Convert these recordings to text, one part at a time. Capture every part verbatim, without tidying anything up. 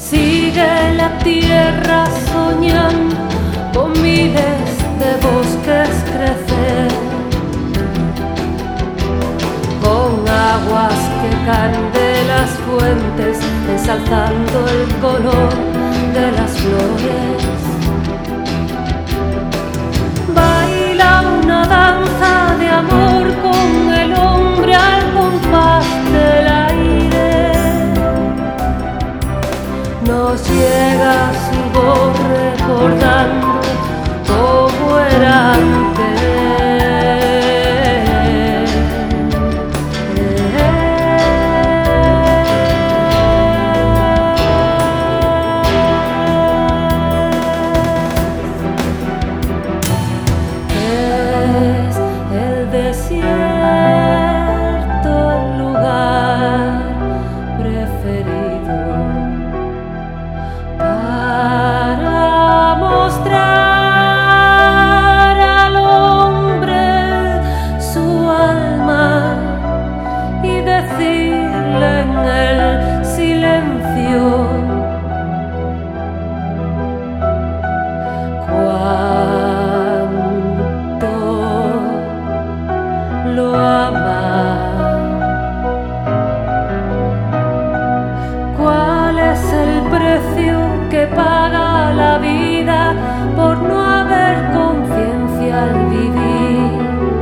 Sigue la tierra soñando con miles de bosques crecer, con aguas que caen de las fuentes, ensalzando el color de las flores. Baila una danza de amor con el hombre al compás del aire. Nos llega sigo recordando cómo era antes. Es el desierto el lugar preferido para mostrar al hombre su alma y decirle en el silencio cuánto lo ama. ¿Cuál es el precio que paga la vida por no haber conciencia al vivir?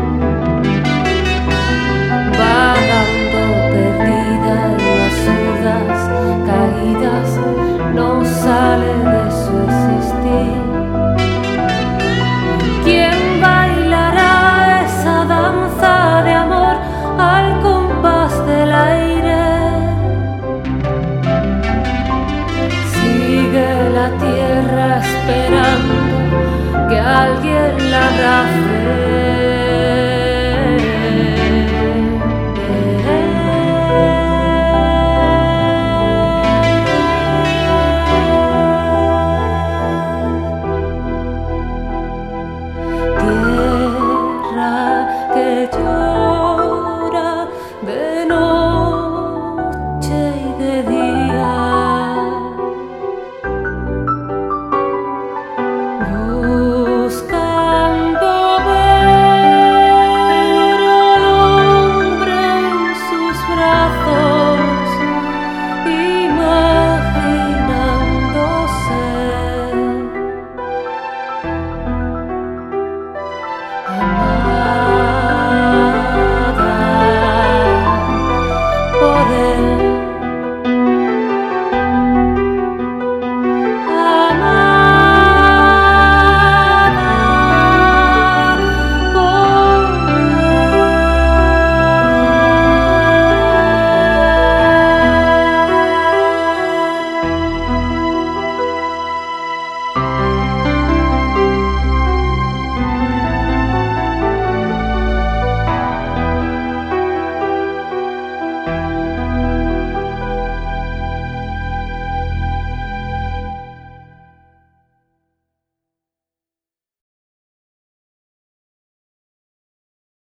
Vagando perdida en las surdas caídas, no sale de su existir. ¿Quién bailará esa danza de amor al compás del aire? Sigue la tierra esperando que alguien la arrastre.